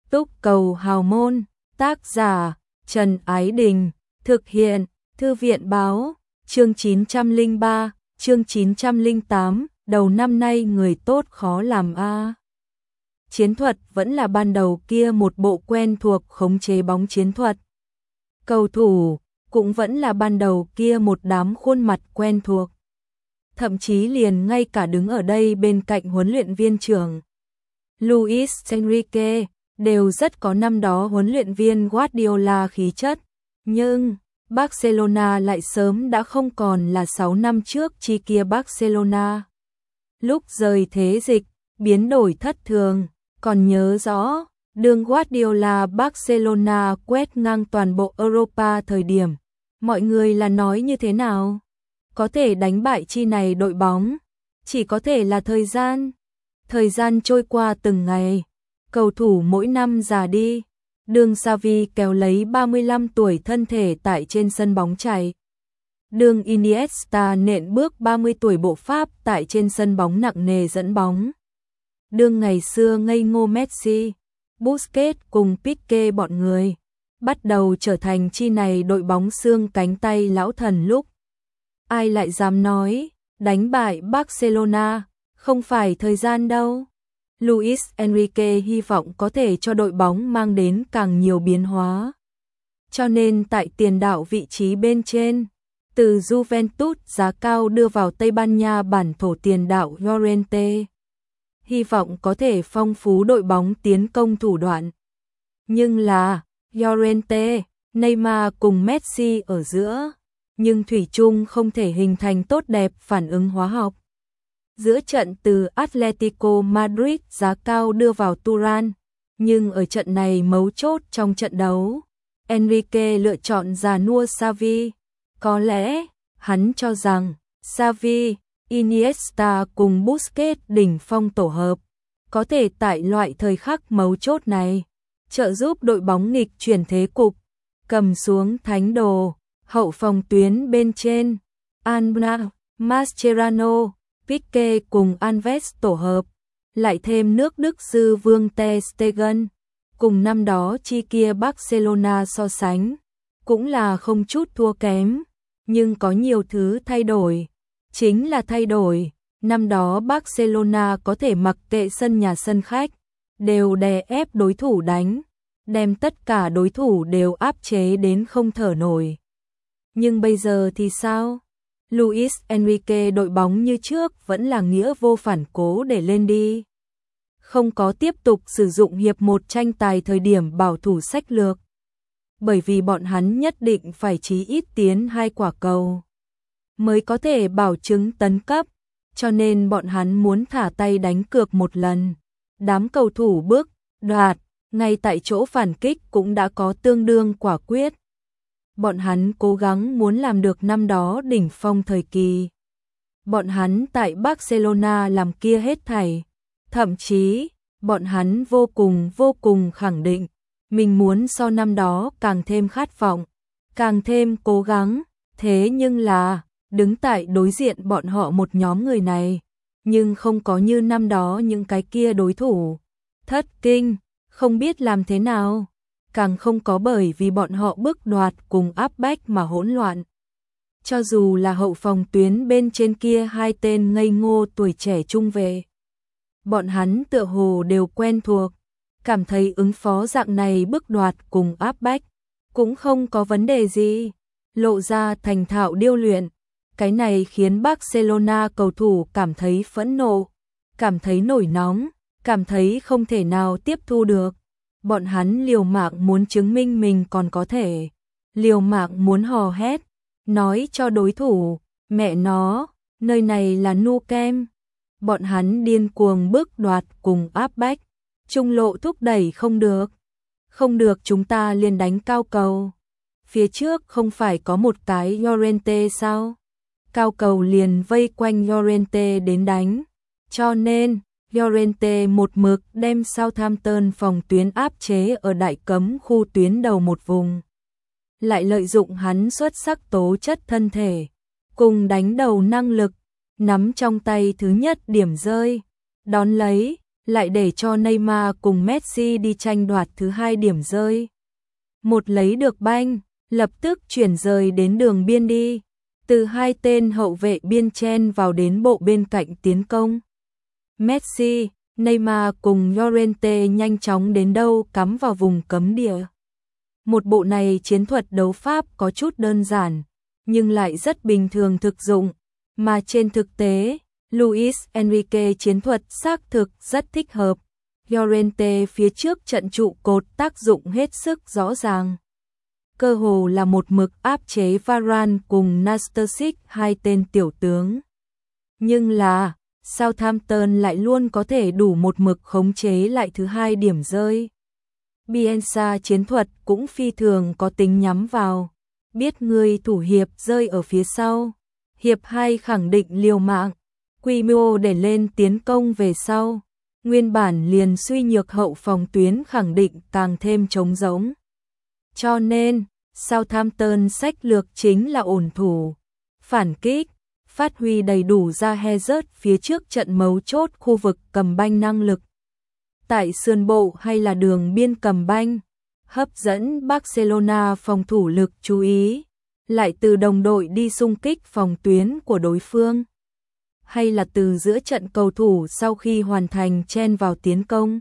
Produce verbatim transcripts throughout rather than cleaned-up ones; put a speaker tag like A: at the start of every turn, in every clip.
A: Túc Cầu Hào Môn, tác giả Trần Ái Đình, thực hiện Thư viện Báo, chương chín trăm lẻ ba, chương chín trăm lẻ tám, đầu năm nay người tốt khó làm a. Chiến thuật vẫn là ban đầu kia một bộ quen thuộc khống chế bóng chiến thuật. Cầu thủ cũng vẫn là ban đầu kia một đám khuôn mặt quen thuộc. Thậm chí liền ngay cả đứng ở đây bên cạnh huấn luyện viên trưởng Luis Enrique đều rất có năm đó huấn luyện viên Guardiola khí chất, nhưng Barcelona lại sớm đã không còn là sáu năm trước chi kia Barcelona. Lúc rời thế dịch, biến đổi thất thường, còn nhớ rõ, đường Guardiola Barcelona quét ngang toàn bộ Europa thời điểm, mọi người là nói như thế nào? Có thể đánh bại chi này đội bóng, chỉ có thể là thời gian. Thời gian trôi qua từng ngày, cầu thủ mỗi năm già đi, đường Xavi kéo lấy ba mươi lăm tuổi thân thể tại trên sân bóng chạy. Đường Iniesta nện bước ba mươi tuổi bộ Pháp tại trên sân bóng nặng nề dẫn bóng. Đường ngày xưa ngây ngô Messi, Busquets cùng Pique bọn người, bắt đầu trở thành chi này đội bóng xương cánh tay lão thần lúc. Ai lại dám nói, đánh bại Barcelona, không phải thời gian đâu. Luis Enrique hy vọng có thể cho đội bóng mang đến càng nhiều biến hóa. Cho nên tại tiền đạo vị trí bên trên, từ Juventus giá cao đưa vào Tây Ban Nha bản thổ tiền đạo Llorente. Hy vọng có thể phong phú đội bóng tiến công thủ đoạn. Nhưng là, Llorente, Neymar cùng Messi ở giữa, nhưng thủy chung không thể hình thành tốt đẹp phản ứng hóa học. Giữa trận từ Atletico Madrid giá cao đưa vào Turan, nhưng ở trận này mấu chốt trong trận đấu, Enrique lựa chọn già nua Xavi. Có lẽ, hắn cho rằng, Xavi, Iniesta cùng Busquets đỉnh phong tổ hợp, có thể tại loại thời khắc mấu chốt này, trợ giúp đội bóng nghịch chuyển thế cục, cầm xuống thánh đồ, hậu phòng tuyến bên trên, Anna, Mascherano, Pique cùng Alves tổ hợp, lại thêm nước Đức sư vương Ter Stegen, cùng năm đó chi kia Barcelona so sánh, cũng là không chút thua kém, nhưng có nhiều thứ thay đổi, chính là thay đổi, năm đó Barcelona có thể mặc kệ sân nhà sân khách, đều đè ép đối thủ đánh, đem tất cả đối thủ đều áp chế đến không thở nổi. Nhưng bây giờ thì sao? Luis Enrique đội bóng như trước vẫn là nghĩa vô phản cố để lên đi. Không có tiếp tục sử dụng hiệp một tranh tài thời điểm bảo thủ sách lược. Bởi vì bọn hắn nhất định phải chí ít tiến hai quả cầu mới có thể bảo chứng tấn cấp, cho nên bọn hắn muốn thả tay đánh cược một lần. Đám cầu thủ bước, đoạt, ngay tại chỗ phản kích cũng đã có tương đương quả quyết. Bọn hắn cố gắng muốn làm được năm đó đỉnh phong thời kỳ. Bọn hắn tại Barcelona làm kia hết thảy. Thậm chí, bọn hắn vô cùng vô cùng khẳng định, mình muốn so năm đó càng thêm khát vọng, càng thêm cố gắng. Thế nhưng là, đứng tại đối diện bọn họ một nhóm người này, nhưng không có như năm đó những cái kia đối thủ. Thất kinh, không biết làm thế nào. Càng không có bởi vì bọn họ bước đoạt cùng áp bách mà hỗn loạn. Cho dù là hậu phòng tuyến bên trên kia hai tên ngây ngô tuổi trẻ trung vệ, bọn hắn tựa hồ đều quen thuộc, cảm thấy ứng phó dạng này bước đoạt cùng áp bách, cũng không có vấn đề gì, lộ ra thành thạo điêu luyện. Cái này khiến Barcelona cầu thủ cảm thấy phẫn nộ, cảm thấy nổi nóng, cảm thấy không thể nào tiếp thu được. Bọn hắn liều mạng muốn chứng minh mình còn có thể, liều mạng muốn hò hét, nói cho đối thủ, mẹ nó, nơi này là Nou Camp. Bọn hắn điên cuồng bước đoạt cùng áp bách, trung lộ thúc đẩy không được. Không được chúng ta liền đánh cao cầu. Phía trước không phải có một cái Llorente sao? Cao cầu liền vây quanh Llorente đến đánh. Cho nên, Llorente một mực đem Southampton phòng tuyến áp chế ở đại cấm khu tuyến đầu một vùng. Lại lợi dụng hắn xuất sắc tố chất thân thể, cùng đánh đầu năng lực, nắm trong tay thứ nhất điểm rơi, đón lấy, lại để cho Neymar cùng Messi đi tranh đoạt thứ hai điểm rơi. Một lấy được banh, lập tức chuyển rời đến đường biên đi, từ hai tên hậu vệ biên chen vào đến bộ bên cạnh tiến công. Messi, Neymar cùng Llorente nhanh chóng đến đâu cắm vào vùng cấm địa. Một bộ này chiến thuật đấu pháp có chút đơn giản, nhưng lại rất bình thường thực dụng, mà trên thực tế, Luis Enrique chiến thuật xác thực rất thích hợp. Llorente phía trước trận trụ cột tác dụng hết sức rõ ràng. Cơ hồ là một mực áp chế Varane cùng Nastasic, hai tên tiểu tướng. Nhưng là, Southampton lại luôn có thể đủ một mực khống chế lại thứ hai điểm rơi. Bielsa chiến thuật cũng phi thường có tính nhắm vào, biết người thủ hiệp rơi ở phía sau. Hiệp hai khẳng định liều mạng, quy mô để lên tiến công về sau. Nguyên bản liền suy nhược hậu phòng tuyến khẳng định càng thêm trống rỗng. Cho nên, Southampton sách lược chính là ổn thủ, phản kích, phát huy đầy đủ ra Hazard phía trước trận mấu chốt khu vực cầm banh năng lực. Tại sườn bộ hay là đường biên cầm banh, hấp dẫn Barcelona phòng thủ lực chú ý, lại từ đồng đội đi xung kích phòng tuyến của đối phương. Hay là từ giữa trận cầu thủ sau khi hoàn thành chen vào tiến công.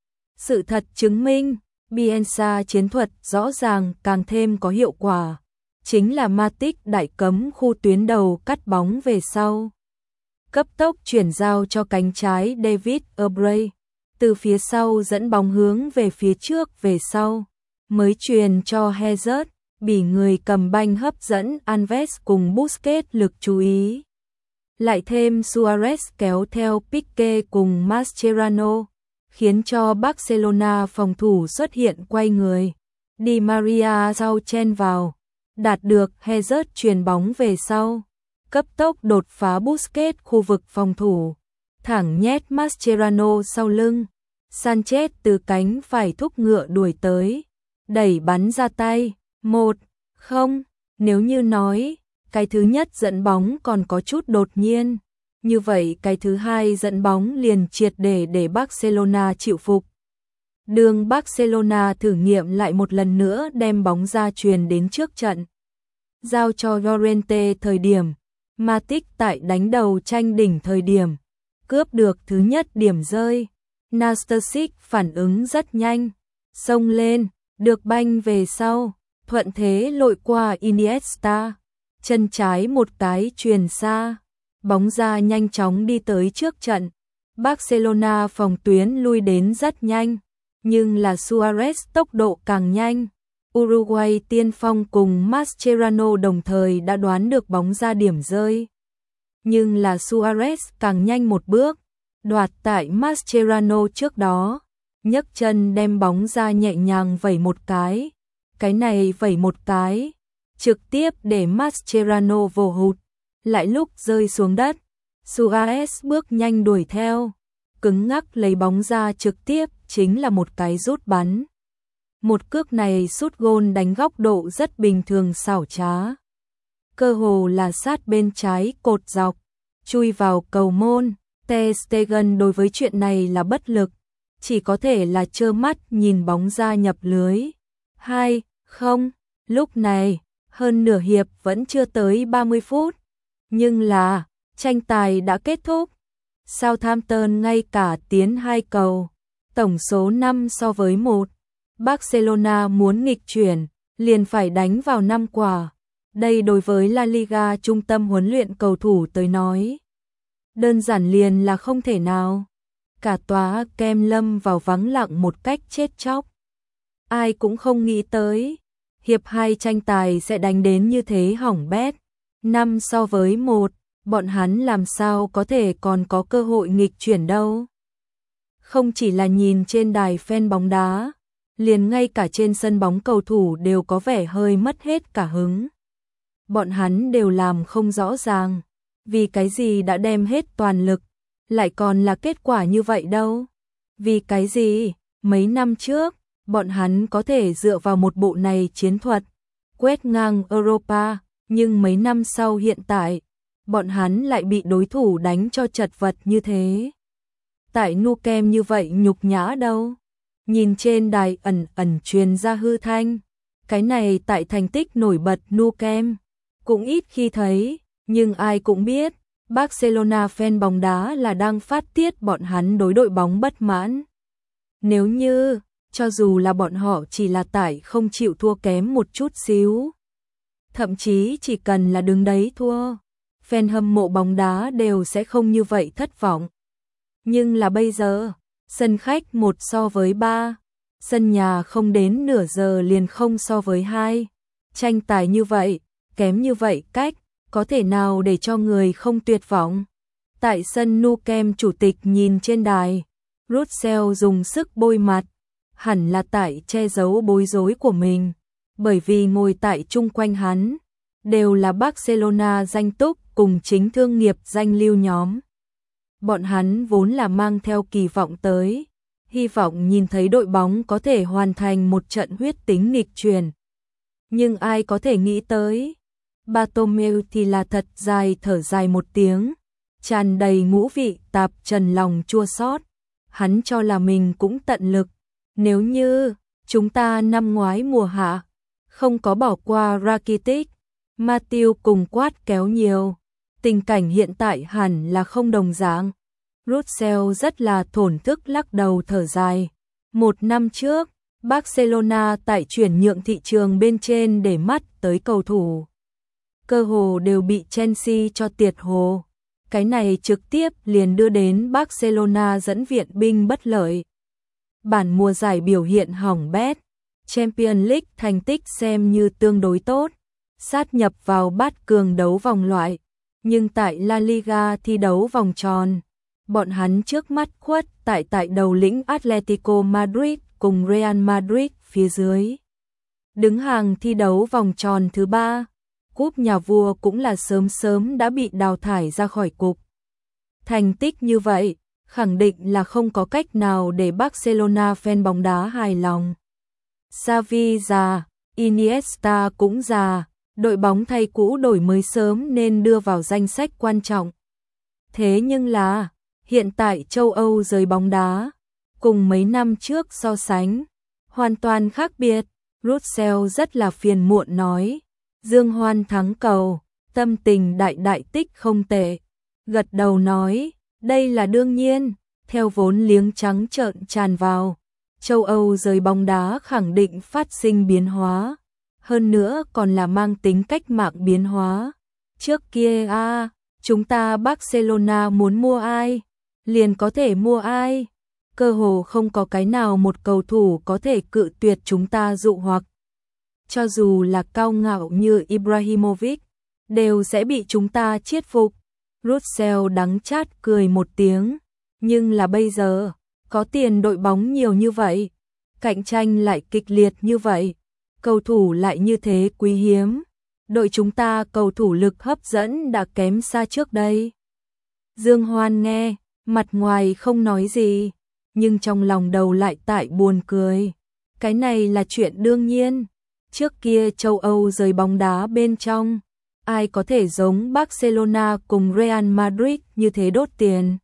A: Sự thật chứng minh, Bielsa chiến thuật rõ ràng càng thêm có hiệu quả, chính là Matic đại cấm khu tuyến đầu cắt bóng về sau. Cấp tốc chuyển giao cho cánh trái David Obrey, từ phía sau dẫn bóng hướng về phía trước về sau, mới truyền cho Hazard, bị người cầm banh hấp dẫn Alves cùng Busquets lực chú ý. Lại thêm Suarez kéo theo Pique cùng Mascherano, khiến cho Barcelona phòng thủ xuất hiện quay người. Di Maria sau chen vào, đạt được Hazard truyền bóng về sau, cấp tốc đột phá Busquets khu vực phòng thủ, thẳng nhét Mascherano sau lưng. Sanchez từ cánh phải thúc ngựa đuổi tới, đẩy bắn ra tay, một không, nếu như nói, cái thứ nhất dẫn bóng còn có chút đột nhiên, như vậy cái thứ hai dẫn bóng liền triệt để để Barcelona chịu phục. Đường Barcelona thử nghiệm lại một lần nữa đem bóng ra truyền đến trước trận, giao cho Llorente thời điểm, Matic tại đánh đầu tranh đỉnh thời điểm, cướp được thứ nhất điểm rơi. Nastasic phản ứng rất nhanh, xông lên, được banh về sau, thuận thế lội qua Iniesta, chân trái một cái truyền xa, bóng ra nhanh chóng đi tới trước trận. Barcelona phòng tuyến lui đến rất nhanh, nhưng là Suarez tốc độ càng nhanh. Uruguay tiên phong cùng Mascherano đồng thời đã đoán được bóng ra điểm rơi, nhưng là Suarez càng nhanh một bước, đoạt tại Mascherano trước đó, nhấc chân đem bóng ra nhẹ nhàng vẩy một cái, cái này vẩy một cái, trực tiếp để Mascherano vồ hụt, lại lúc rơi xuống đất, Suarez bước nhanh đuổi theo, cứng ngắc lấy bóng ra trực tiếp chính là một cái rút bắn. Một cước này sút gôn đánh góc độ rất bình thường xảo trá, cơ hồ là sát bên trái cột dọc, chui vào cầu môn. Ter Stegen đối với chuyện này là bất lực, chỉ có thể là trơ mắt nhìn bóng ra nhập lưới. Hai không, lúc này, hơn nửa hiệp vẫn chưa tới ba mươi phút, nhưng là, tranh tài đã kết thúc. Southampton ngay cả tiến hai cầu, tổng số năm so với một. Barcelona muốn nghịch chuyển, liền phải đánh vào năm quả. Đây đối với La Liga trung tâm huấn luyện cầu thủ tới nói, đơn giản liền là không thể nào. Cả tòa kem lâm vào vắng lặng một cách chết chóc. Ai cũng không nghĩ tới, hiệp hai tranh tài sẽ đánh đến như thế hỏng bét. Năm so với một, bọn hắn làm sao có thể còn có cơ hội nghịch chuyển đâu. Không chỉ là nhìn trên đài fan bóng đá, liền ngay cả trên sân bóng cầu thủ đều có vẻ hơi mất hết cả hứng. Bọn hắn đều làm không rõ ràng, vì cái gì đã đem hết toàn lực, lại còn là kết quả như vậy đâu. Vì cái gì, mấy năm trước, bọn hắn có thể dựa vào một bộ này chiến thuật, quét ngang Europa, nhưng mấy năm sau hiện tại, bọn hắn lại bị đối thủ đánh cho chật vật như thế. tại Nou Camp như vậy nhục nhã đâu. Nhìn trên đài ẩn ẩn truyền ra hư thanh, cái này tại thành tích nổi bật Nou Camp cũng ít khi thấy, nhưng ai cũng biết, Barcelona fan bóng đá là đang phát tiết bọn hắn đối đội bóng bất mãn. Nếu như, cho dù là bọn họ chỉ là tại không chịu thua kém một chút xíu, thậm chí chỉ cần là đứng đấy thua, fan hâm mộ bóng đá đều sẽ không như vậy thất vọng. Nhưng là bây giờ, sân khách một so với ba, sân nhà không đến nửa giờ liền không so với hai, tranh tài như vậy, kém như vậy cách, có thể nào để cho người không tuyệt vọng. Tại sân Nou Camp, chủ tịch nhìn trên đài, Russell dùng sức bôi mặt, hẳn là tại che giấu bối rối của mình, bởi vì ngồi tại chung quanh hắn đều là Barcelona danh túc cùng chính thương nghiệp danh lưu nhóm. Bọn hắn vốn là mang theo kỳ vọng tới, hy vọng nhìn thấy đội bóng có thể hoàn thành một trận huyết tính nghịch chuyển. Nhưng ai có thể nghĩ tới, Bartomeu thì là thật dài thở dài một tiếng, tràn đầy ngũ vị tạp trần lòng chua xót. Hắn cho là mình cũng tận lực, nếu như chúng ta năm ngoái mùa hạ không có bỏ qua Rakitic, Matthew cùng quát kéo nhiều, tình cảnh hiện tại hẳn là không đồng dạng. Russell rất là thổn thức lắc đầu thở dài. Một năm trước, Barcelona tại chuyển nhượng thị trường bên trên để mắt tới cầu thủ, cơ hồ đều bị Chelsea cho tiệt hồ. Cái này trực tiếp liền đưa đến Barcelona dẫn viện binh bất lợi. Bản mùa giải biểu hiện hỏng bét, Champions League thành tích xem như tương đối tốt, sát nhập vào bát cường đấu vòng loại, nhưng tại La Liga thi đấu vòng tròn, bọn hắn trước mắt khuất tại tại đầu lĩnh Atletico Madrid cùng Real Madrid phía dưới. Đứng hàng thi đấu vòng tròn thứ ba, cúp nhà vua cũng là sớm sớm đã bị đào thải ra khỏi cục. Thành tích như vậy, khẳng định là không có cách nào để Barcelona fan bóng đá hài lòng. Xavi già, Iniesta cũng già, đội bóng thay cũ đổi mới sớm nên đưa vào danh sách quan trọng. Thế nhưng là, hiện tại châu Âu giới bóng đá, cùng mấy năm trước so sánh, hoàn toàn khác biệt. Russell rất là phiền muộn nói, Dương Hoan thắng cầu, tâm tình đại đại tích không tệ. Gật đầu nói, đây là đương nhiên, theo vốn liếng trắng trợn tràn vào, châu Âu giới bóng đá khẳng định phát sinh biến hóa, hơn nữa còn là mang tính cách mạng biến hóa. Trước kia a, à, chúng ta Barcelona muốn mua ai, liền có thể mua ai, cơ hồ không có cái nào một cầu thủ có thể cự tuyệt chúng ta dụ hoặc. Cho dù là cao ngạo như Ibrahimovic, đều sẽ bị chúng ta chiết phục. Russell đắng chát cười một tiếng, nhưng là bây giờ, có tiền đội bóng nhiều như vậy, cạnh tranh lại kịch liệt như vậy, cầu thủ lại như thế quý hiếm, đội chúng ta cầu thủ lực hấp dẫn đã kém xa trước đây. Dương Hoan nghe, mặt ngoài không nói gì, nhưng trong lòng đầu lại tại buồn cười. Cái này là chuyện đương nhiên. Trước kia châu Âu giới bóng đá bên trong, ai có thể giống Barcelona cùng Real Madrid như thế đốt tiền.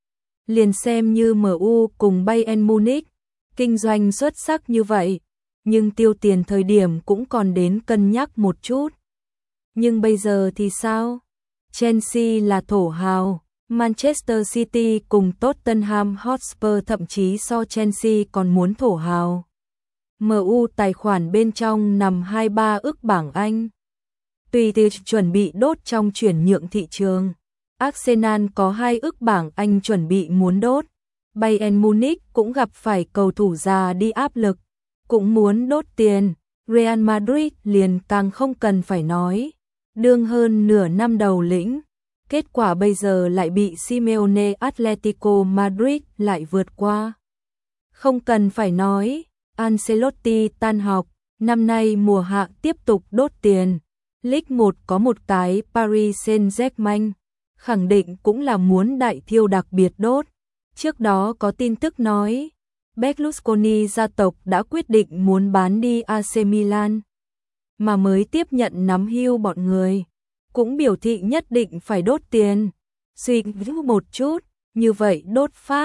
A: Liền xem như em u cùng Bayern Munich, kinh doanh xuất sắc như vậy, nhưng tiêu tiền thời điểm cũng còn đến cân nhắc một chút. Nhưng bây giờ thì sao? Chelsea là thổ hào, Manchester City cùng Tottenham Hotspur thậm chí so Chelsea còn muốn thổ hào. em u tài khoản bên trong nằm hai ba ức bảng Anh. Tùy từ chuẩn bị đốt trong chuyển nhượng thị trường. Arsenal có hai ức bảng Anh chuẩn bị muốn đốt. Bayern Munich cũng gặp phải cầu thủ già đi áp lực, cũng muốn đốt tiền. Real Madrid liền càng không cần phải nói, đương hơn nửa năm đầu lĩnh. Kết quả bây giờ lại bị Simeone Atletico Madrid lại vượt qua. Không cần phải nói, Ancelotti tan học, năm nay mùa hạ tiếp tục đốt tiền. League một có một cái Paris Saint-Germain, khẳng định cũng là muốn đại thiêu đặc biệt đốt. Trước đó có tin tức nói, Berlusconi gia tộc đã quyết định muốn bán đi a xê Milan, mà mới tiếp nhận nắm hưu bọn người, cũng biểu thị nhất định phải đốt tiền. Suy nghĩ một chút, như vậy đốt Pháp,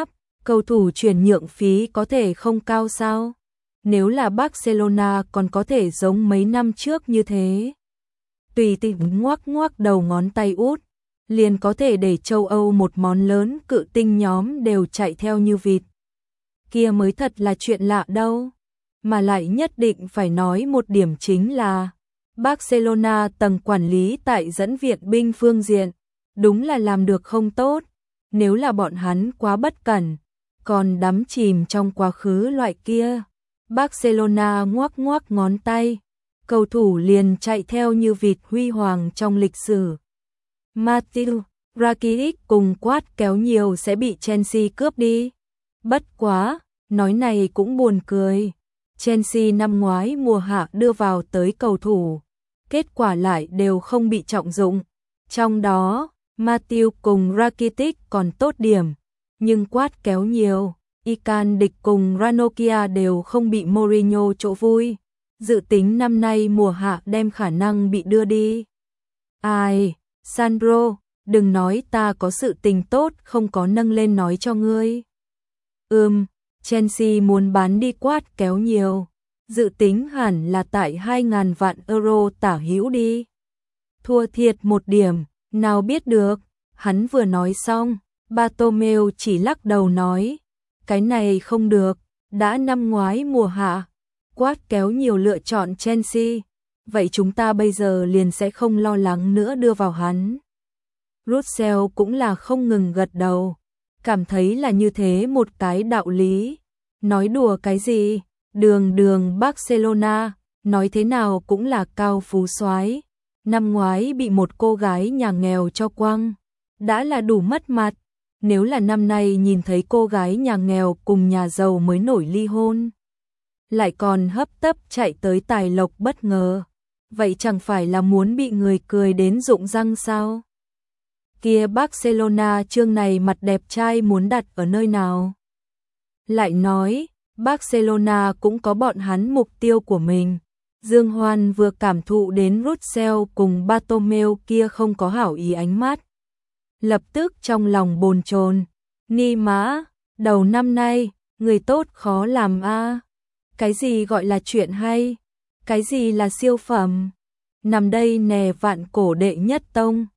A: cầu thủ chuyển nhượng phí có thể không cao sao? Nếu là Barcelona còn có thể giống mấy năm trước như thế. Tùy tiện ngoắc ngoắc đầu ngón tay út, liền có thể để châu Âu một món lớn cự tinh nhóm đều chạy theo như vịt. Kia mới thật là chuyện lạ đâu. Mà lại nhất định phải nói một điểm chính là Barcelona tầng quản lý tại dẫn viện binh phương diện, đúng là làm được không tốt. Nếu là bọn hắn quá bất cẩn, còn đắm chìm trong quá khứ loại kia, Barcelona ngoắc ngoắc ngón tay, cầu thủ liền chạy theo như vịt huy hoàng trong lịch sử. Matthew, Rakitic cùng quát kéo nhiều sẽ bị Chelsea cướp đi. Bất quá, nói này cũng buồn cười. Chelsea năm ngoái mùa hạ đưa vào tới cầu thủ, kết quả lại đều không bị trọng dụng. Trong đó, Matthew cùng Rakitic còn tốt điểm, nhưng quát kéo nhiều, Ican địch cùng Ranocchia đều không bị Mourinho chỗ vui. Dự tính năm nay mùa hạ đem khả năng bị đưa đi. Ai, Sandro, đừng nói ta có sự tình tốt không có nâng lên nói cho ngươi. Ừm, Chelsea muốn bán đi quát kéo nhiều, dự tính hẳn là tại hai ngàn vạn euro tả hữu đi. Thua thiệt một điểm, nào biết được, hắn vừa nói xong, Bartomeu chỉ lắc đầu nói, cái này không được, đã năm ngoái mùa hạ, quát kéo nhiều lựa chọn Chelsea, vậy chúng ta bây giờ liền sẽ không lo lắng nữa đưa vào hắn. Russell cũng là không ngừng gật đầu, cảm thấy là như thế một cái đạo lý. Nói đùa cái gì, đường đường Barcelona, nói thế nào cũng là cao phú soái. Năm ngoái bị một cô gái nhà nghèo cho quăng, đã là đủ mất mặt. Nếu là năm nay nhìn thấy cô gái nhà nghèo cùng nhà giàu mới nổi ly hôn, lại còn hấp tấp chạy tới tài lộc bất ngờ, vậy chẳng phải là muốn bị người cười đến rụng răng sao? Kia Barcelona chương này mặt đẹp trai muốn đặt ở nơi nào? Lại nói, Barcelona cũng có bọn hắn mục tiêu của mình. Dương Hoan vừa cảm thụ đến Russell cùng Bartomeu kia không có hảo ý ánh mắt, lập tức trong lòng bồn chồn. Ni mã, đầu năm nay, người tốt khó làm a. Cái gì gọi là chuyện hay? Cái gì là siêu phẩm? Nằm đây nè vạn cổ đệ nhất tông.